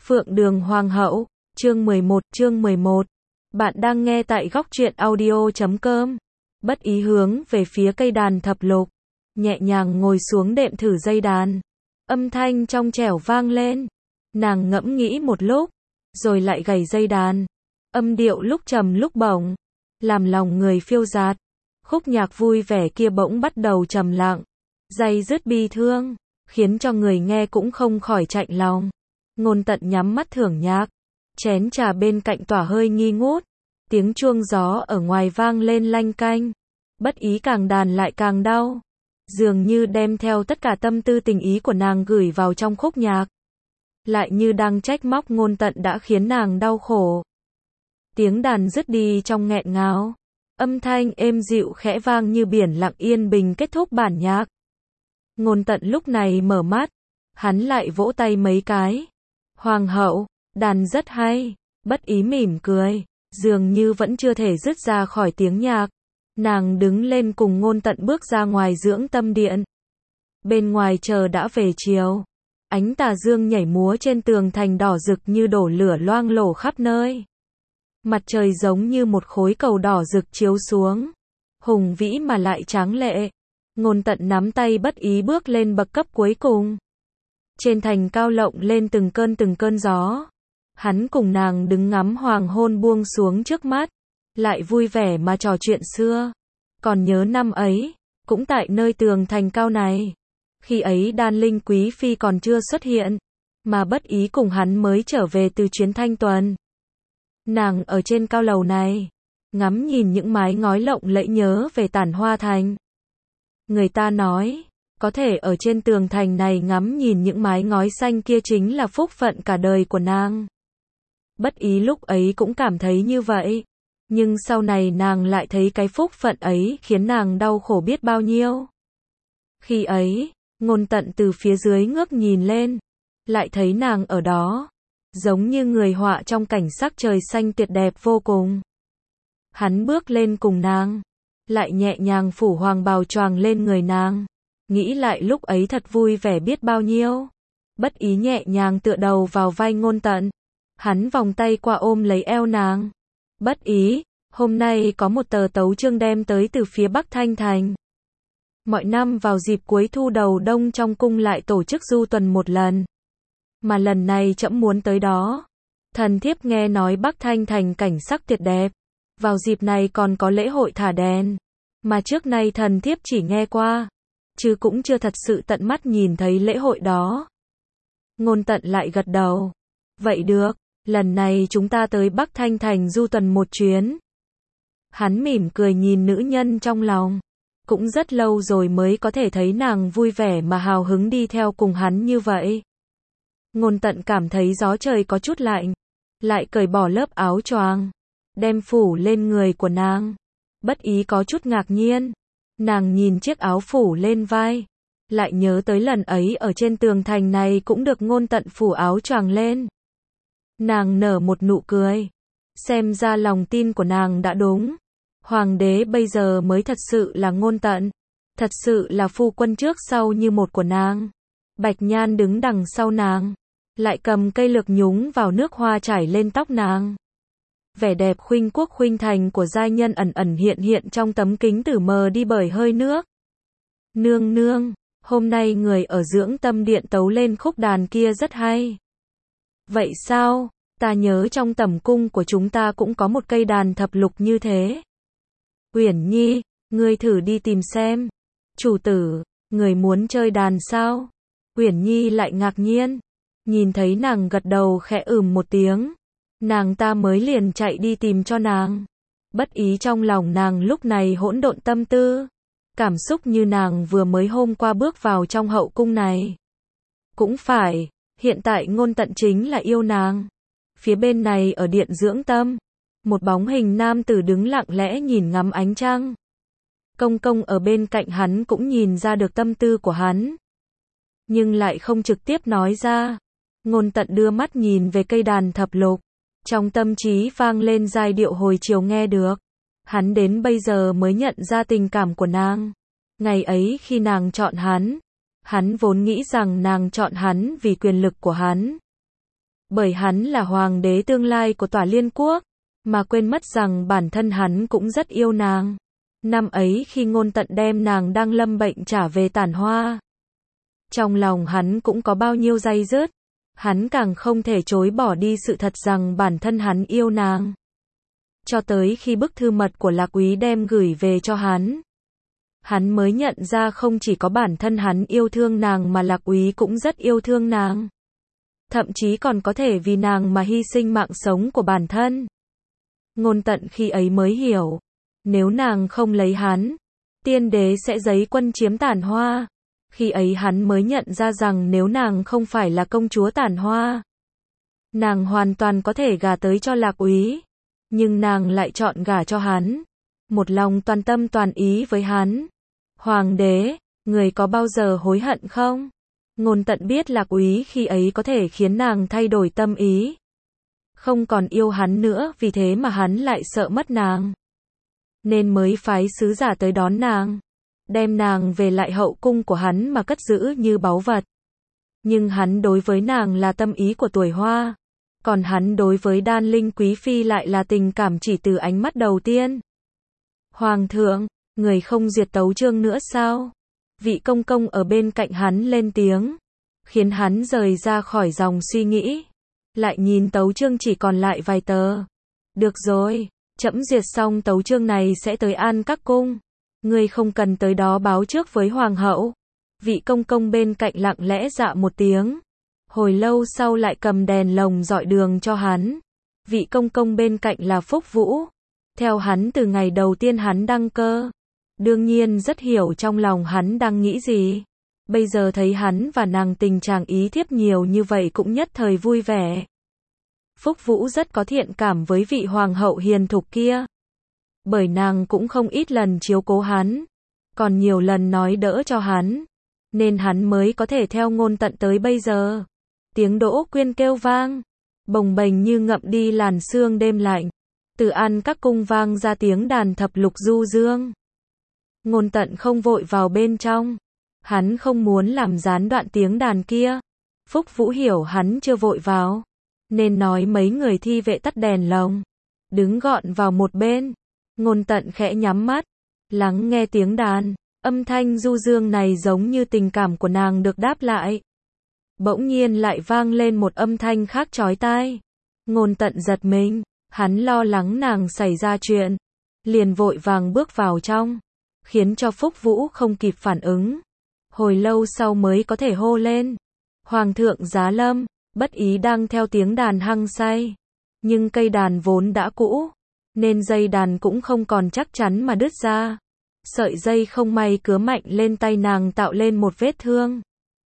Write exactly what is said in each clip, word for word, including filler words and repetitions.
Phượng Đường Hoàng hậu, chương mười một, chương mười một. Bạn đang nghe tại góc truyện audio chấm com. Bất ý hướng về phía cây đàn thập lục, nhẹ nhàng ngồi xuống đệm thử dây đàn. Âm thanh trong trẻo vang lên. Nàng ngẫm nghĩ một lúc, rồi lại gảy dây đàn. Âm điệu lúc trầm lúc bổng, làm lòng người phiêu dạt. Khúc nhạc vui vẻ kia bỗng bắt đầu trầm lặng, day dứt bi thương, khiến cho người nghe cũng không khỏi chạnh lòng. Ngôn Tận nhắm mắt thưởng nhạc, chén trà bên cạnh tỏa hơi nghi ngút, tiếng chuông gió ở ngoài vang lên lanh canh. Bất ý càng đàn lại càng đau, dường như đem theo tất cả tâm tư tình ý của nàng gửi vào trong khúc nhạc, lại như đang trách móc Ngôn Tận đã khiến nàng đau khổ. Tiếng đàn dứt đi trong nghẹn ngào, âm thanh êm dịu khẽ vang như biển lặng yên bình kết thúc bản nhạc. Ngôn Tận lúc này mở mắt, hắn lại vỗ tay mấy cái. Hoàng hậu, đàn rất hay. Bất ý mỉm cười, dường như vẫn chưa thể dứt ra khỏi tiếng nhạc. Nàng đứng lên cùng Ngôn Tận bước ra ngoài dưỡng tâm điện. Bên ngoài trời đã về chiều, ánh tà dương nhảy múa trên tường thành đỏ rực như đổ lửa loang lổ khắp nơi. Mặt trời giống như một khối cầu đỏ rực chiếu xuống, hùng vĩ mà lại tráng lệ. Ngôn Tận nắm tay Bất ý bước lên bậc cấp cuối cùng. Trên thành cao lộng lên từng cơn từng cơn gió. Hắn cùng nàng đứng ngắm hoàng hôn buông xuống trước mắt, lại vui vẻ mà trò chuyện xưa. Còn nhớ năm ấy, cũng tại nơi tường thành cao này, khi ấy Đan Linh quý phi còn chưa xuất hiện, mà Bất ý cùng hắn mới trở về từ chuyến thanh tuần. Nàng ở trên cao lầu này, ngắm nhìn những mái ngói lộng lẫy nhớ về Tản Hoa thành. Người ta nói, có thể ở trên tường thành này ngắm nhìn những mái ngói xanh kia chính là phúc phận cả đời của nàng. Bất ý lúc ấy cũng cảm thấy như vậy, nhưng sau này nàng lại thấy cái phúc phận ấy khiến nàng đau khổ biết bao nhiêu. Khi ấy, Ngôn Tận từ phía dưới ngước nhìn lên, lại thấy nàng ở đó, giống như người họa trong cảnh sắc trời xanh tuyệt đẹp vô cùng. Hắn bước lên cùng nàng, lại nhẹ nhàng phủ hoàng bào choàng lên người nàng. Nghĩ lại lúc ấy thật vui vẻ biết bao nhiêu. Bất ý nhẹ nhàng tựa đầu vào vai Ngôn Tận. Hắn vòng tay qua ôm lấy eo nàng. Bất ý, hôm nay có một tờ tấu chương đem tới từ phía Bắc Thanh Thành. Mọi năm vào dịp cuối thu đầu đông trong cung lại tổ chức du tuần một lần. Mà lần này trẫm muốn tới đó. Thần thiếp nghe nói Bắc Thanh Thành cảnh sắc tuyệt đẹp. Vào dịp này còn có lễ hội thả đèn. Mà trước nay thần thiếp chỉ nghe qua, chứ cũng chưa thật sự tận mắt nhìn thấy lễ hội đó. Ngôn Tận lại gật đầu. Vậy được, lần này chúng ta tới Bắc Thanh Thành du tuần một chuyến. Hắn mỉm cười nhìn nữ nhân trong lòng. Cũng rất lâu rồi mới có thể thấy nàng vui vẻ mà hào hứng đi theo cùng hắn như vậy. Ngôn Tận cảm thấy gió trời có chút lạnh, lại cởi bỏ lớp áo choàng, đem phủ lên người của nàng. Bất ý có chút ngạc nhiên. Nàng nhìn chiếc áo phủ lên vai, lại nhớ tới lần ấy ở trên tường thành này cũng được Ngôn Tận phủ áo choàng lên. Nàng nở một nụ cười. Xem ra lòng tin của nàng đã đúng. Hoàng đế bây giờ mới thật sự là Ngôn Tận, thật sự là phu quân trước sau như một của nàng. Bạch Nhan đứng đằng sau nàng, lại cầm cây lược nhúng vào nước hoa chảy lên tóc nàng. Vẻ đẹp khuynh quốc khuynh thành của giai nhân ẩn ẩn hiện hiện trong tấm kính tử mờ đi bởi hơi nước. Nương nương, hôm nay người ở dưỡng tâm điện tấu lên khúc đàn kia rất hay. Vậy sao? Ta nhớ trong tẩm cung của chúng ta cũng có một cây đàn thập lục như thế. Uyển Nhi, ngươi thử đi tìm xem. Chủ tử, người muốn chơi đàn sao? Uyển Nhi lại ngạc nhiên, nhìn thấy nàng gật đầu khẽ ừm một tiếng. Nàng ta mới liền chạy đi tìm cho nàng. Bất ý trong lòng nàng lúc này hỗn độn tâm tư. Cảm xúc như nàng vừa mới hôm qua bước vào trong hậu cung này. Cũng phải, hiện tại Ngôn Tận chính là yêu nàng. Phía bên này ở điện dưỡng tâm, một bóng hình nam tử đứng lặng lẽ nhìn ngắm ánh trăng. Công công ở bên cạnh hắn cũng nhìn ra được tâm tư của hắn, nhưng lại không trực tiếp nói ra. Ngôn Tận đưa mắt nhìn về cây đàn thập lục. Trong tâm trí vang lên giai điệu hồi chiều nghe được. Hắn đến bây giờ mới nhận ra tình cảm của nàng. Ngày ấy khi nàng chọn hắn, hắn vốn nghĩ rằng nàng chọn hắn vì quyền lực của hắn. Bởi hắn là hoàng đế tương lai của Tỏa Liên Quốc, mà quên mất rằng bản thân hắn cũng rất yêu nàng. Năm ấy khi Ngôn Tận đem nàng đang lâm bệnh trả về Tản Hoa, trong lòng hắn cũng có bao nhiêu day dứt, hắn càng không thể chối bỏ đi sự thật rằng bản thân hắn yêu nàng. Cho tới khi bức thư mật của Lạc Úy đem gửi về cho hắn, hắn mới nhận ra không chỉ có bản thân hắn yêu thương nàng mà Lạc Úy cũng rất yêu thương nàng. Thậm chí còn có thể vì nàng mà hy sinh mạng sống của bản thân. Ngôn Tận khi ấy mới hiểu, nếu nàng không lấy hắn, tiên đế sẽ giấy quân chiếm Tản Hoa. Khi ấy hắn mới nhận ra rằng nếu nàng không phải là công chúa Tản Hoa, nàng hoàn toàn có thể gả tới cho Lạc Úy, nhưng nàng lại chọn gả cho hắn, một lòng toàn tâm toàn ý với hắn. Hoàng đế, người có bao giờ hối hận không? Ngôn Tận biết Lạc Úy khi ấy có thể khiến nàng thay đổi tâm ý, không còn yêu hắn nữa, vì thế mà hắn lại sợ mất nàng, nên mới phái sứ giả tới đón nàng, đem nàng về lại hậu cung của hắn mà cất giữ như báu vật. Nhưng hắn đối với nàng là tâm ý của tuổi hoa, còn hắn đối với Đan Linh quý phi lại là tình cảm chỉ từ ánh mắt đầu tiên. Hoàng thượng, người không duyệt tấu chương nữa sao? Vị công công ở bên cạnh hắn lên tiếng, khiến hắn rời ra khỏi dòng suy nghĩ. Lại nhìn tấu chương chỉ còn lại vài tờ. Được rồi, trẫm duyệt xong tấu chương này sẽ tới An Các cung. Ngươi không cần tới đó báo trước với hoàng hậu. Vị công công bên cạnh lặng lẽ dạ một tiếng. Hồi lâu sau lại cầm đèn lồng dọi đường cho hắn. Vị công công bên cạnh là Phúc Vũ. Theo hắn từ ngày đầu tiên hắn đăng cơ, đương nhiên rất hiểu trong lòng hắn đang nghĩ gì. Bây giờ thấy hắn và nàng tình trạng ý thiếp nhiều như vậy cũng nhất thời vui vẻ. Phúc Vũ rất có thiện cảm với vị hoàng hậu hiền thục kia, bởi nàng cũng không ít lần chiếu cố hắn, còn nhiều lần nói đỡ cho hắn, nên hắn mới có thể theo Ngôn Tận tới bây giờ. Tiếng Đỗ Quyên kêu vang, bồng bềnh như ngậm đi làn sương đêm lạnh. Từ An Các cung vang ra tiếng đàn thập lục du dương. Ngôn Tận không vội vào bên trong, hắn không muốn làm gián đoạn tiếng đàn kia. Phúc Vũ hiểu hắn chưa vội vào, nên nói mấy người thi vệ tắt đèn lồng, đứng gọn vào một bên. Ngôn Tận khẽ nhắm mắt, lắng nghe tiếng đàn, âm thanh du dương này giống như tình cảm của nàng được đáp lại. Bỗng nhiên lại vang lên một âm thanh khác chói tai. Ngôn Tận giật mình, hắn lo lắng nàng xảy ra chuyện, liền vội vàng bước vào trong, khiến cho Phúc Vũ không kịp phản ứng. Hồi lâu sau mới có thể hô lên, Hoàng thượng giá lâm. Bất ý đang theo tiếng đàn hăng say, nhưng cây đàn vốn đã cũ, nên dây đàn cũng không còn chắc chắn mà đứt ra. Sợi dây không may cứa mạnh lên tay nàng tạo lên một vết thương.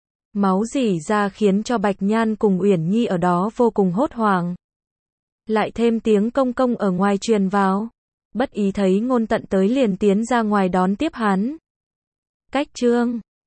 Máu rỉ ra khiến cho Bạch Nhan cùng Uyển Nhi ở đó vô cùng hốt hoảng. Lại thêm tiếng công công ở ngoài truyền vào. Bất ý thấy Ngôn Tận tới liền tiến ra ngoài đón tiếp hắn. Cách chương